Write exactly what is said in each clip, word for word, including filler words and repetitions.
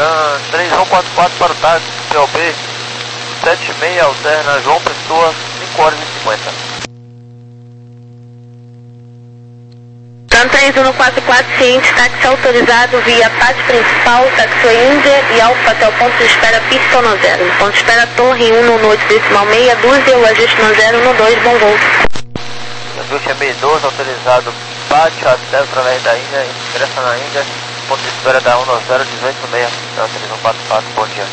Dan três um quatro quatro para o táxi, P O B sete seis, alterna João Pessoa, cinco horas e cinquenta. Dan três um quatro quatro, ciente, táxi autorizado via Pátio Principal, Taxi Índia e Alfa até o ponto de espera pista no zero. Ponto de espera Torre um no noite decimal meia dúzia, o ajuste no zero no dois, bom voo. Ajuste é meia doze, autorizado Pátio até através da Índia, ingressa na Índia, ponto de espera da um no zero, dezoito meia, Dan três um quatro quatro, bom dia.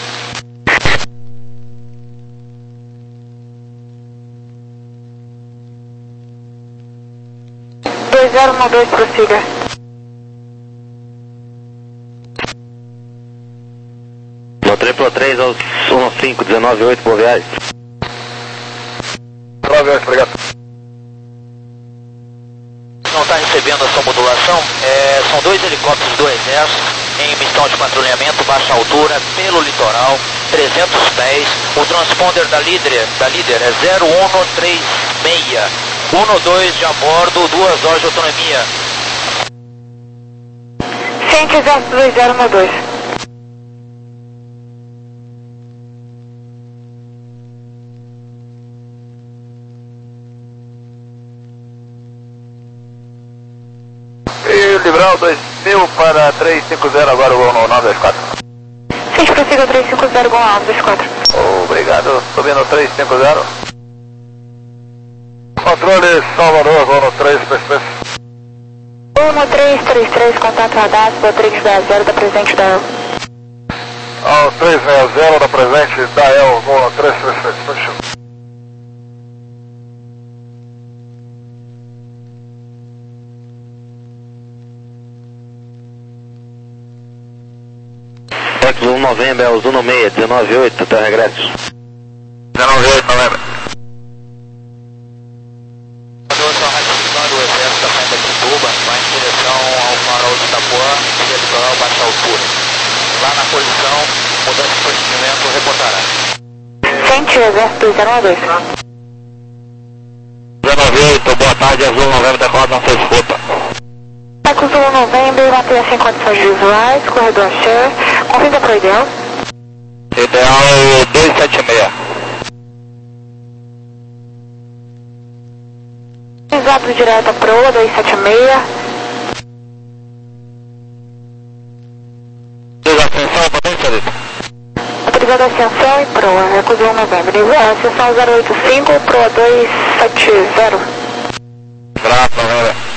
dois zero um dois, prossiga. No triplo três aos um cinco, dezenove oito, boa viagem. Boa viagem, obrigado. Não está recebendo a sua modulação, é, são dois helicópteros do Exército em missão de patrulhamento baixa altura pelo litoral, trezentos pés, o transponder da líder, da líder é zero um três seis, um dois de a bordo, duas horas de autonomia. Ciente Exército dois zero um dois. E Libral dois mil para trezentos e cinquenta, agora o no nove dois quatro. Ciente, prossiga trezentos e cinquenta com o nove dois quatro. Obrigado, subindo trezentos e cinquenta. Controle Salvador, voo no três três três. um três três três, contato radar, da três seis zero da presente da El. Ao três seis zero da presente da El, voo no três três três, fechou. X um novembro, é o Zuno seis, dezenove oito, até o regresso. dezenove oito, novembro. O Exército da Praia de Tuba vai em direção ao farol de Itapuã, via litoral baixa altura. Lá na colisão, mudança de procedimento, reportará. Ciente Exército dois zero um dois. dezenove oito, boa tarde, Azul novembro, decolado, não se escuta. Azul novembro, mantenha sem condições visuais, corredor share, convida para o ideal. Ideal dois sete seis. Exato direto proa dois sete seis. Desatenção, potência, Lito. Autorizada ascensão e proa, recusou novembro. Ascensão zero oito cinco, proa dois sete zero. Grato, novembro.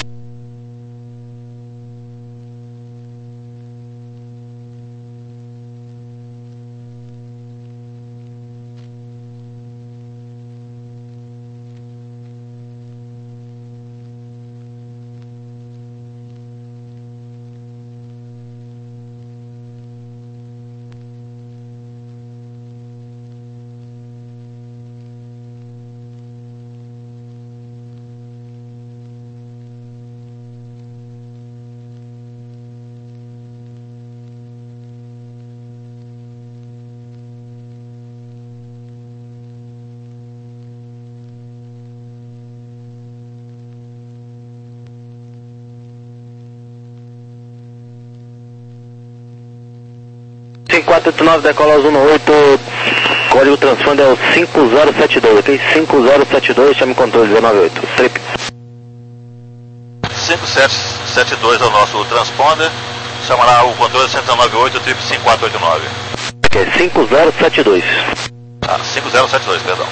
cinco quatro oito nove, decola Zuno oito, código transponder é o cinco zero sete dois, ok? cinco zero sete dois, chame controle dezenove oito, trip. cinco sete sete dois é o nosso transponder, chamará o controle cento e dezenove oito, trip cinco quatro oito nove. Ok, cinco zero sete dois. Ah, cinco zero sete dois, perdão.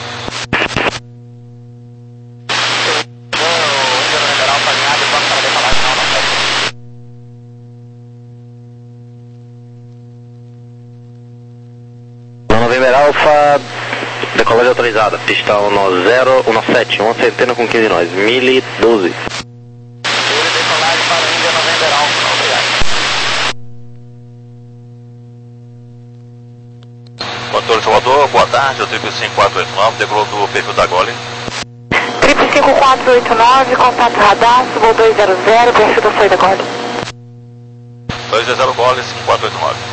November Alpha, decolagem autorizada, pista um zero um sete, uma centena com quinze nós, mil e doze. Decolagem para a Índia November Alpha, obrigado. Controle Salvador, boa tarde, o trip cinco quatro oito nove, decolou do perfil da Gole. Trip cinco quatro oito nove, contato radar, voo dois zero zero, perfil da saída Gole. dois zero Gole, cinco quatro oito nove.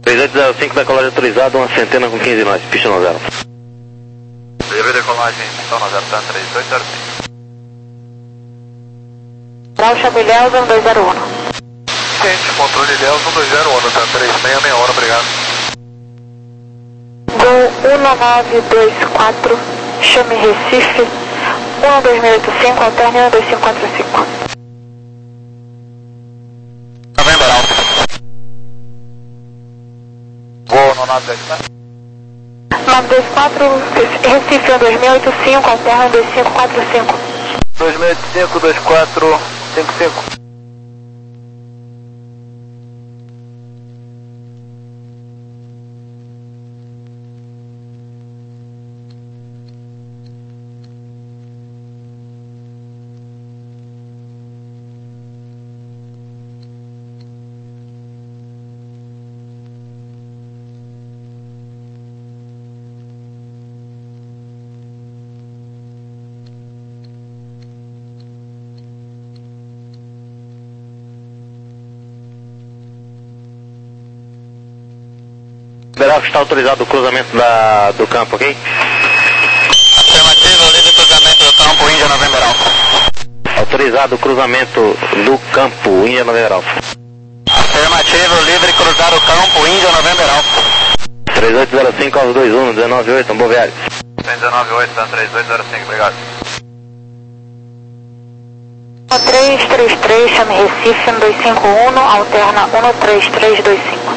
três oito zero cinco, decolagem autorizada, uma centena com quinze nós, pista no zero. Livre decolagem, pista no zero, tá três oito zero cinco. Raucha Bilhausen dois zero um. Gente, controle Ilhéus dois zero um, tá três seis seis, obrigado. Gol um nove dois quatro, chame Recife, um dois seis oito cinco, alterne um dois cinco quatro cinco. November Alpha. Voo no nove dois quatro. nove dois quatro, Recife um dois seis oito cinco, alterne um dois cinco quatro cinco. dois seis oito cinco, dois quatro cinco cinco. Liberal, está autorizado o cruzamento da, do campo, ok? Afirmativo, livre cruzamento do campo, Índia November Alpha. Autorizado o cruzamento do campo, Índia November Alpha. Afirmativo, livre cruzar o campo, Índia November Alpha. três oito zero cinco, aos dois um, um nove oito, Tambor Viário. um nove oito, tá três oito zero cinco, obrigado. três três três, chame Recife um dois cinco um, alterna um três três dois cinco.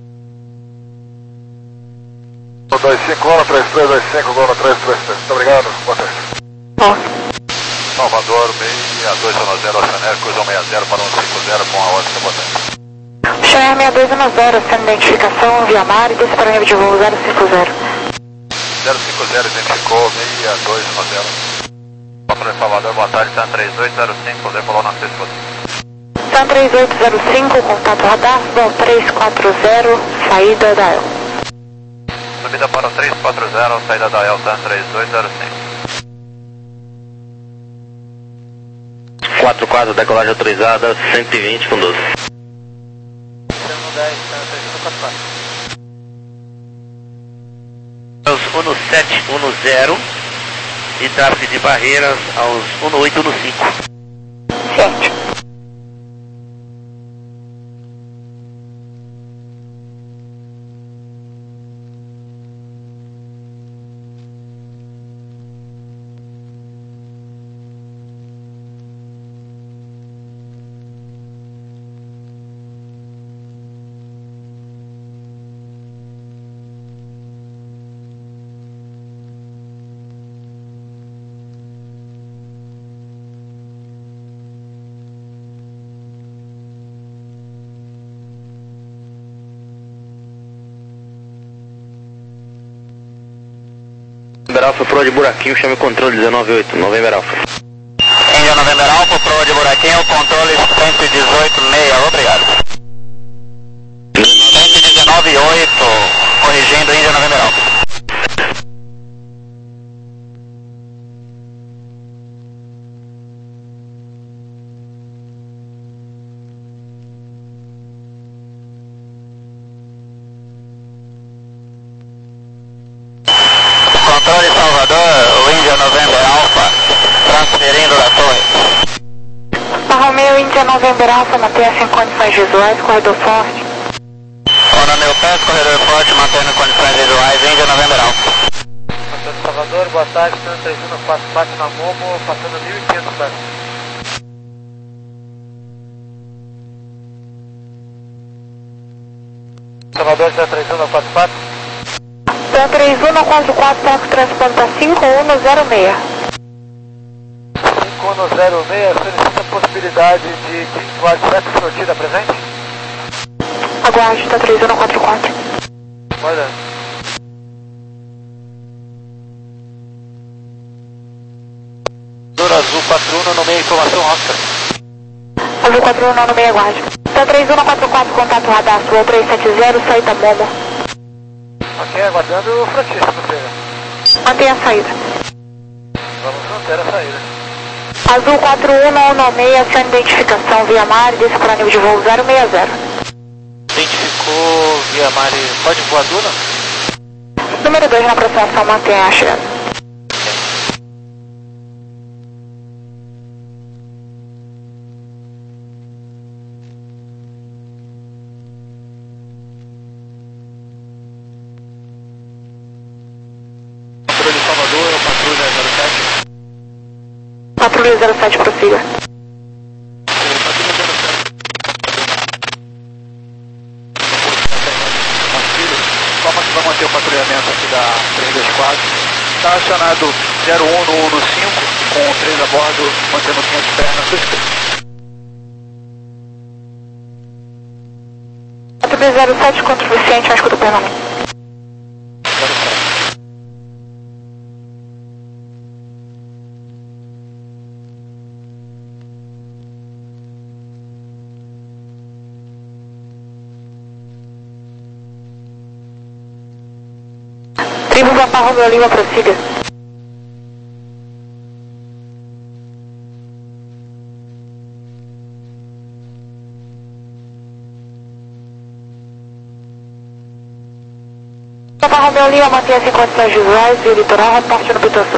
um dois cinco um, três três dois cinco, gol no três três três. Muito obrigado, boa tarde. Bom. Salvador, seis dois um zero, Oceanéia, cruzou seis zero para um cinco zero com a ótica, boa tarde. Oceanéia seis dois um zero, sem identificação, via mar e disponível de voo zero cinco zero. zero cinco zero, identificou, seis dois um zero. Controle Salvador, boa tarde, Sam três oito zero cinco, decolou na sexta. Sam três oito zero cinco, contato radar, voo três quatro zero, saída da El. Subida para o três quatro zero, saída da El, Sam três oito zero cinco. quatro quatro, decolagem autorizada, cento e vinte com doze. Aos um sete um zero e tráfego de barreiras aos um oito um cinco. Sete. November Alpha, proa de buraquinho, chame controle dezenove oito, November Alpha. Índia November Alpha, proa de buraquinho, controle cento e dezoito seis, obrigado. cento e dezenove oito, corrigindo Índia November Alpha. Controle Salvador, o Índia November Alpha, transferindo da torre. A Romeo Índia November Alpha, mantenha-se em condições visuais, corredor forte. Ona meu pé, corredor forte, mantendo condições visuais, Índia November Alpha. Controle Salvador, boa tarde, três um quatro quatro na Momo, passando mil e quinhentos metros. Salvador, três um quatro quatro. Sam três um quatro quatro, toque transponta cinco um zero seis. cinco um zero seis, solicita a possibilidade de Team sete sortida presente? Aguarde, tá três um quatro quatro. Olha. Dor Azul quatro um no meio, informação Oscar. Azul quatro um no meio, aguarde. Sam três um quatro quatro, contato radar, voo três sete zero, saída Momo. Ok, aguardando o Francisco, Pedro. Mantenha a saída. Vamos manter a saída. Azul quatro um um seis, sem identificação via mar e disponível de voo zero seis zero. Identificou. Ô, Via Mare, código voadora? Número dois na aproximação, mantenha a chegada. Patrulha Salvador, patrulha zero sete. Patrulha zero sete, prossiga. Patrulha zero sete. Forma que vai manter o patrulhamento aqui da três dois quatro. Está acionado zero um no um no cinco, com três a bordo, mantendo quinhentos pés na sua esquerda. Patrulha zero sete, contra o suficiente, à escuta permanente. zero sete. Tribo Papa Romeo Lima, prossiga. Papa Romeo Lima, mantenha-se em condições visuais e o litoral, reporte no Pituaçu.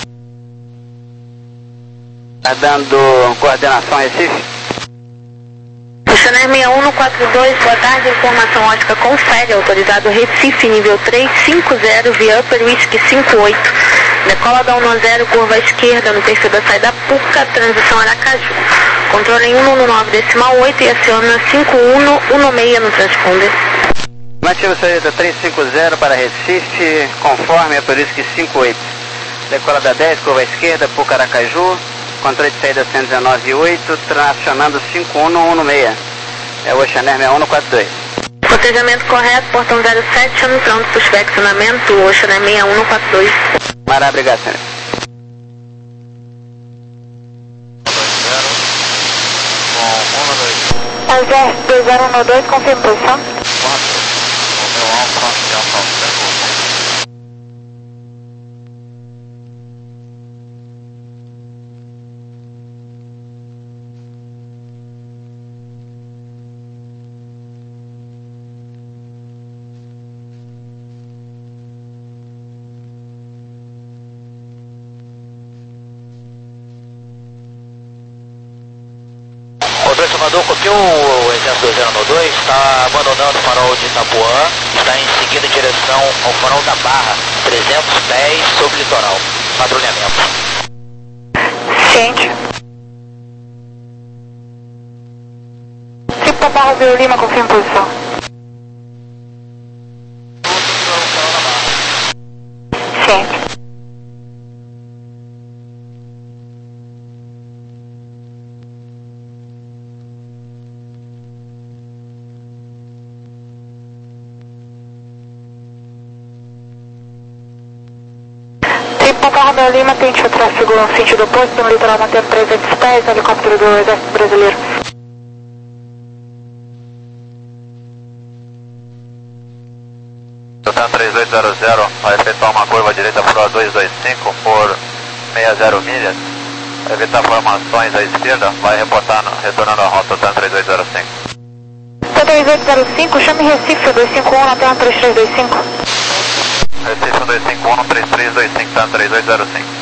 Tá dando coordenação Recife? Funcionário seis um um quatro dois, boa tarde, informação ótica confere, autorizado Recife, nível três cinco zero, via Upper Whisky cinco oito, decola da um zero, curva à esquerda, no perfil da saída Puca, transição Aracaju, controle em cento e nove decimal oito e aciona cinco um um seis no transponder. Mantivo saída três cinco zero para Recife, conforme Upper Whisky cinco oito, decola da dez, curva à esquerda, Puca Aracaju, controle de saída cento e dezenove oito, tracionando cinco um um seis. É o Ocean Air seis um um quatro dois. Cotejamento correto, portão zero sete, chame pronto para o flexionamento, Ocean Air seis um um quatro dois. Mara, obrigado, senhor. Alger dois zero um dois, confirma posição. Salvador, copiou o Exército dois zero dois, está abandonando o farol de Itapuã, está em seguida em direção ao farol da Barra, trezentos pés sobre o litoral. Patrulhamento. Ciente. Tipo Barra Vila Lima, confirma posição. Ciente. Papa Romeo Lima, tente o tráfego no sentido oposto, no litoral mantendo trezentos pés, helicóptero do Exército Brasileiro. Total três dois zero zero, vai efetuar uma curva direita para dois dois cinco por sessenta milhas. Vai evitar formações à esquerda, vai reportar, retornando à rota Total três dois zero cinco. três oito zero cinco, chame Recife dois cinco um na terra três três dois cinco. Recife dois cinco um, três três dois cinco, tá três dois zero cinco.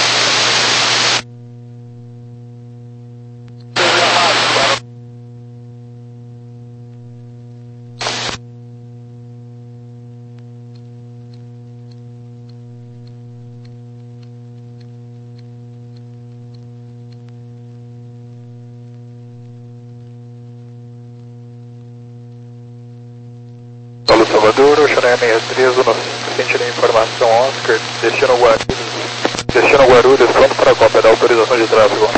Paulo Salvador, Ocean Air seis três um, sentindo a informação Oscar, destino Guarulhos, destino Guarulhos, pronto para a cópia da autorização de tráfego.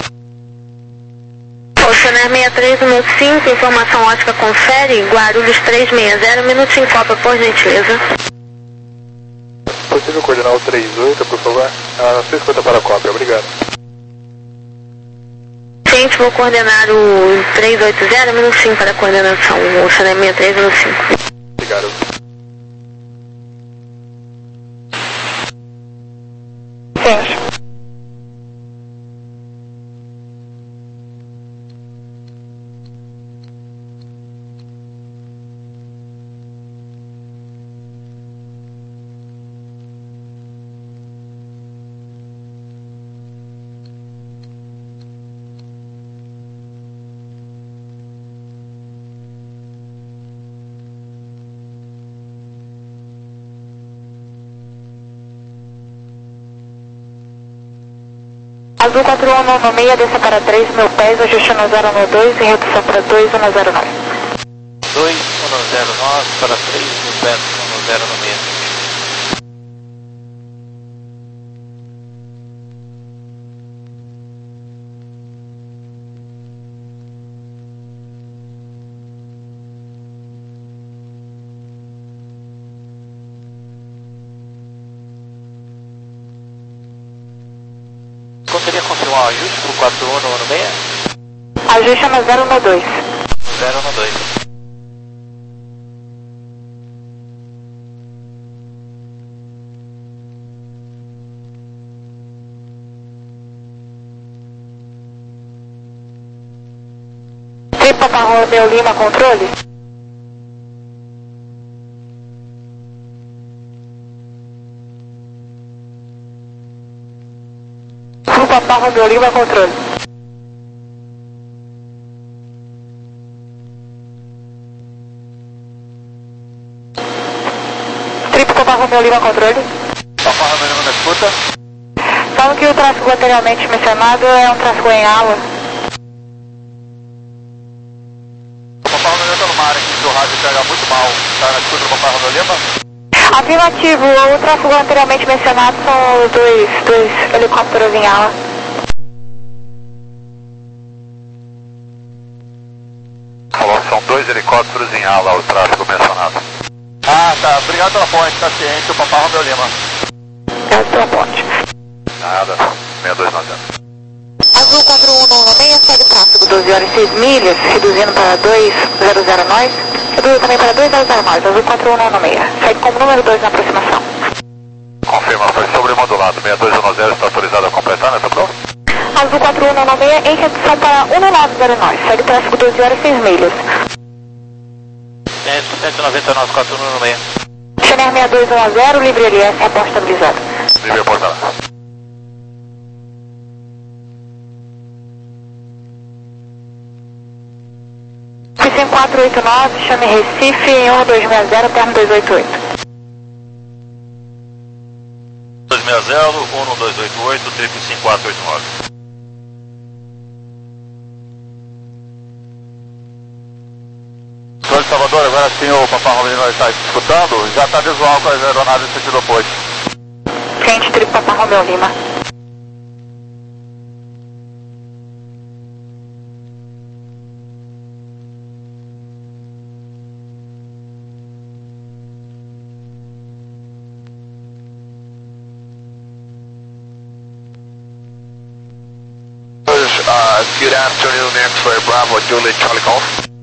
Ocean Air seis três um cinco, informação ótica confere, Guarulhos três seis zero, minuto em cópia, por gentileza. Possível coordenar o três oito, por favor? Ah, seis cinquenta para a cópia, obrigado. Gente, vou coordenar o três oito zero, minutinho para a coordenação, Ocean Air seis três um cinco. Obrigado. Sim. Azul quatro um nove seis, desça para três mil pés, ajuste no zero um dois e redução para dois um zero nove. dois um zero nove para três mil pés, um zero seis. Conseguiria confirmar o ajuste para o quatro um nove seis? Ajuste no zero um dois. zero um dois. Tripa para Romeu Lima, controle. Tripa para Romeu Lima, controle. Tripa para Romeu Lima, controle. Papa Romeu Lima na escuta. Fala que o tráfego anteriormente mencionado é um tráfego em ala. Papa Romeu Lima está no mar aqui, seu rádio pega muito mal. Está na escuta do Papa Romeu Lima? Afirmativo, o tráfego anteriormente mencionado são os dois, dois helicópteros em ala. Falou, são dois helicópteros em ala, o tráfego mencionado. Ah, tá. Obrigado pela ponte, tá ciente, o Papa Romeu Lima. Obrigado pela ponte. Nada, seis dois nove zero. Azul quatro um nove seis, segue tráfego doze horas e seis milhas, reduzindo para dois zero zero nove. Reduzindo também para dois zero zero nove, Azul quatro um nove seis. Segue como número dois na aproximação. Confirma, foi sobremodulado. seis dois um zero está autorizado a completar nessa prova? Azul quatro um nove seis, em redução para um nove zero nove. Segue tráfego doze horas e seis milhas. cento e noventa e nove, quatro um nove seis. Chenier seis dois um zero, livre L S, aposta estabilizado. Livre aportar. cinco quatro oito nove, chame Recife, um dois seis zero, termo dois oito oito. dois seis zero, um dois oito oito, triplo cinco quatro oito nove. Senhor de Salvador, agora sim o Papa Romeu Lima está escutando, já está visual com as aeronaves em sentido oposto. Ciente, tripo Papa Romeu Lima. Uh, good afternoon, X-Ray Bravo, Juliet Charlie Golf.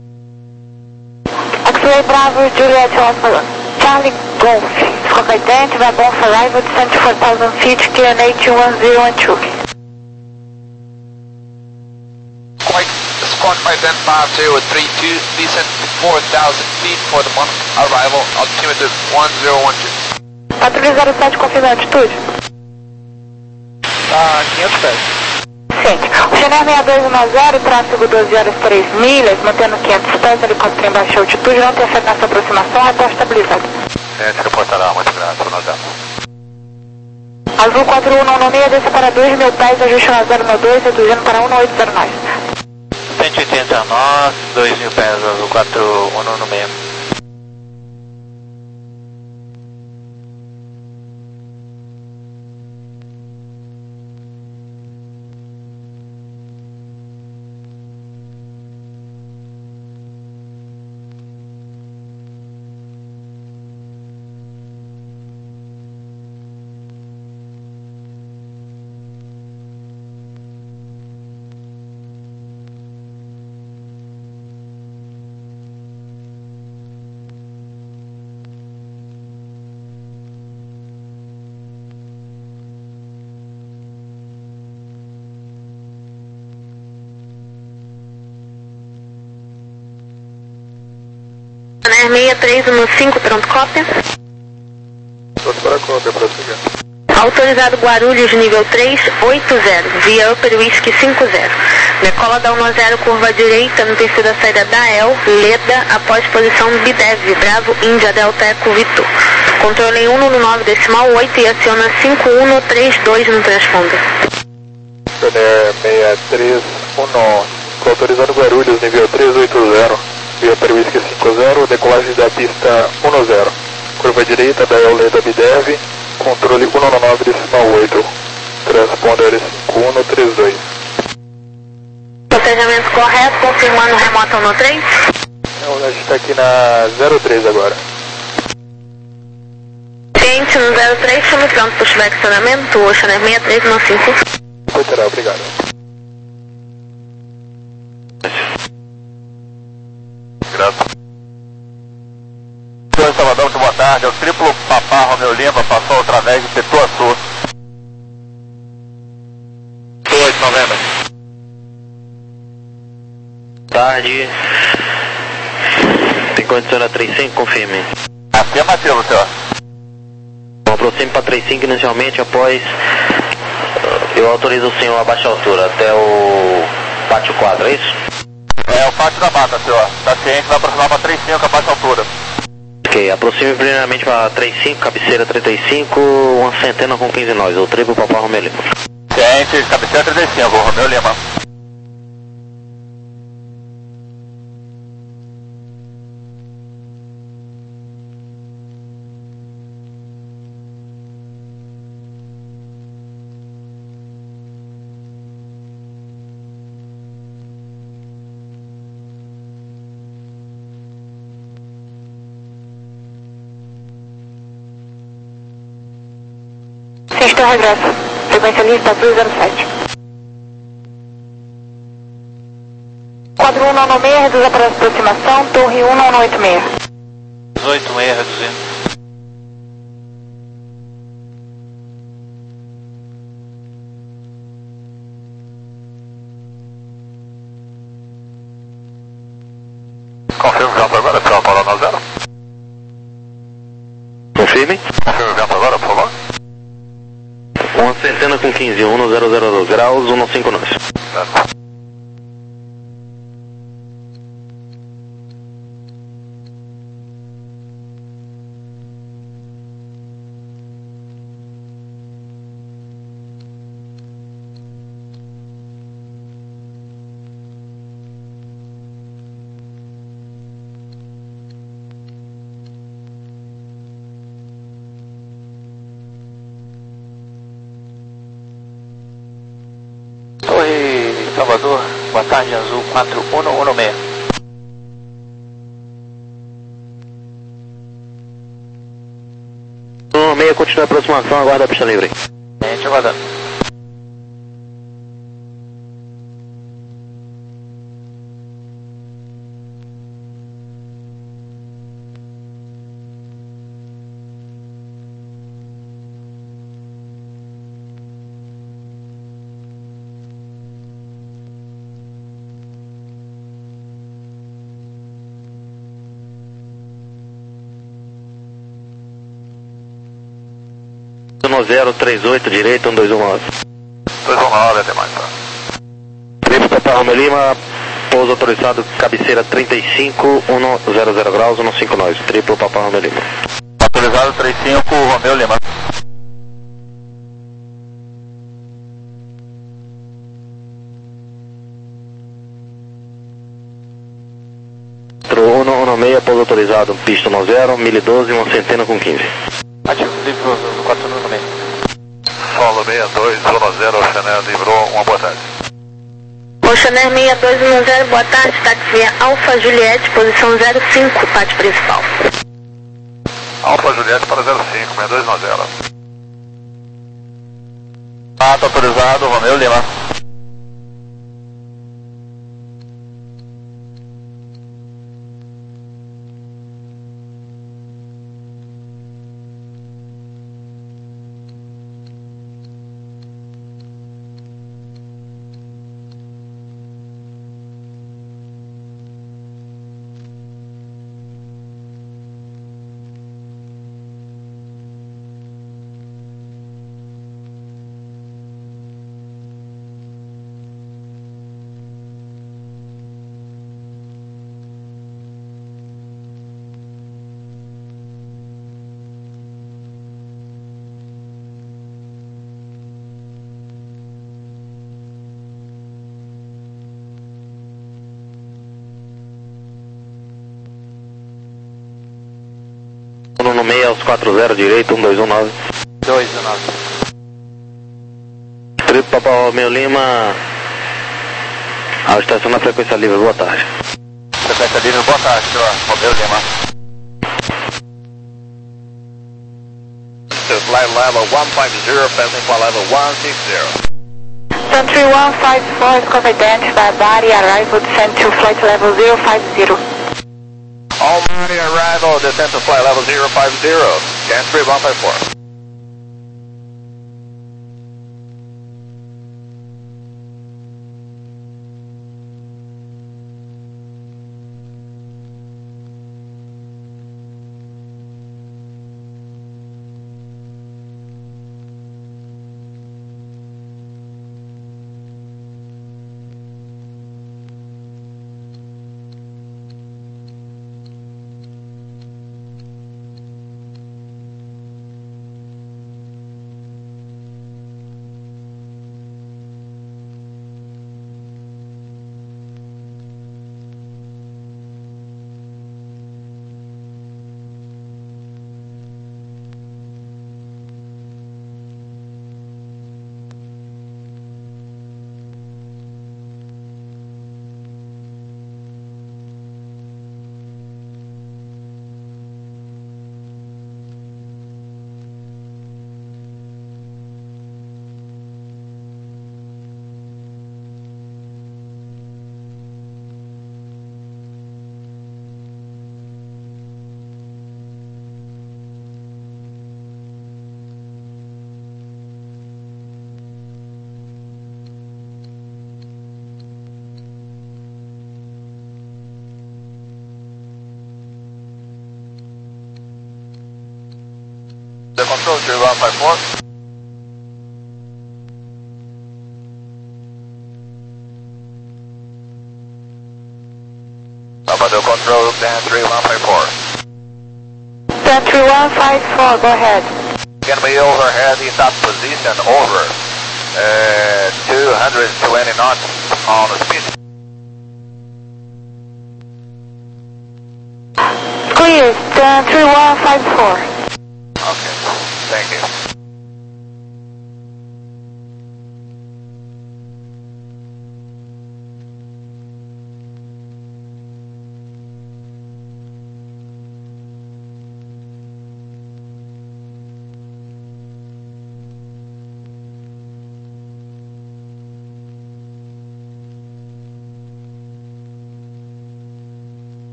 X-Ray Bravo, Juliet Alpha, Charlie Golf. Scope identity, Vabon for arrival, seventy-four thousand feet, K N H one zero one two. Quite squad identified zero three two, descent four thousand feet for the month, arrival, altimeter one zero one two. Patrulha zero sete, confirma a altitude. Tá, quinhentos pés. Ciente. O Chenier seis dois um zero, tráfego doze horas e três milhas, mantendo quinhentos pés, helicóptero em baixa altitude, não interfere nessa aproximação, aposta estabilizado. Ciente, reportará, muito grato, nós vemos. Azul quatro um nove seis, desça para dois mil pés, ajuste no zero um dois, reduzindo para um oito zero nove. cento e oitenta e nove, dois mil pés, Azul quatro um nove seis. seis três um cinco, pronto, cópia. Pronto para a cópia, prossiga. Autorizado Guarulhos, nível três oito zero, via Upper Whisky cinco zero. Decola da um zero, curva direita, no terceiro da saída da E L, Leda, após posição Bidev, Bravo, Índia, Delta, Eco, Vitor. Controle em um nove decimal oito e aciona cinco um três dois no transponder. Ryanair seis três um nove, autorizado Guarulhos, nível três oito zero, via para Whisky cinco zero, decolagem da pista um zero, curva direita da Euleda Bidev, controle um nove nove decimal oito, transponder cinco um três dois. Planejamento correto, confirmando o remoto um três. Não, a gente está aqui na zero três agora. Gente, no zero três, estamos pronto para o flexionamento, Ocean Air seis três um cinco. Foi, terá, obrigado. Graças. Senhor Salvador, muito boa tarde. É o triplo Papá Romeu Lima, passou outra vez de Pituaçu. oito de novembro. Tarde. Tem condição na trinta e cinco, confirme. Afirmativo, senhor. Bom, aproxime para trinta e cinco inicialmente, após eu autorizo o senhor a baixa altura, até o pátio quatro, é isso? É o pátio da mata, senhor. Está ciente, vai aproximar para trinta e cinco a baixa altura. Ok, aproxime primeiramente para trinta e cinco, cabeceira trinta e cinco, uma centena com quinze nós, o triplo Papá Romeu Lima. Ciente, cabeceira trinta e cinco, Romeu Lima. Sexto regresso, frequência lista dois zero sete. Quadro um nove seis, reduza para aproximação, torre um nove oito seis. dezoito seis, reduzindo. Confirme o vento agora, senhor Paulo nove zero. Confirme. Confirme o vento agora, por favor. Uma centena com quinze, um zero zero dois graus, um cinco nós. Certo. Oi, Salvador, boa tarde, Azul quatro um um seis. um seis, continua a aproximação, aguarda a pista livre. É, te aguardando. um zero três oito, direito, um dois um nove. dois um nove, até mais, tá? Triplo Papá Romeu Lima, pouso autorizado, cabeceira trinta e cinco, um zero zero graus, um cinco nós. Triplo Papá Romeu Lima. Autorizado trinta e cinco, Romeu Lima. um um seis, pouso autorizado, pista um zero, mil e doze, uma centena com quinze. Ativo, livro quatro um seis. Solo seis dois um zero, Oceaner livrou, uma boa tarde. Oceaner seis dois um zero, boa tarde, táxi Alfa Juliette, posição zero cinco, pátio principal. Alfa Juliette para zero cinco, seis dois um zero. Pato autorizado, Romeu Lima. Ilhéus quatro zero, direito, um dois um nove. dois um nove. Trip Papa Romeo Lima, ao estação na frequência livre, boa tarde. Frequência livre, boa tarde, senhor. Romeo Lima. Flight level one five zero, passing flight level one six zero. Sun three one five four, scope identified body, arrival descent to flight level zero five zero. All body arrival, descent to flight level zero five zero, Jan three one five four. The control three one five four. Papa the control Dan three one five four. Dan three one five four, go ahead. Can be overhead in that position over uh, two hundred twenty knots on speed.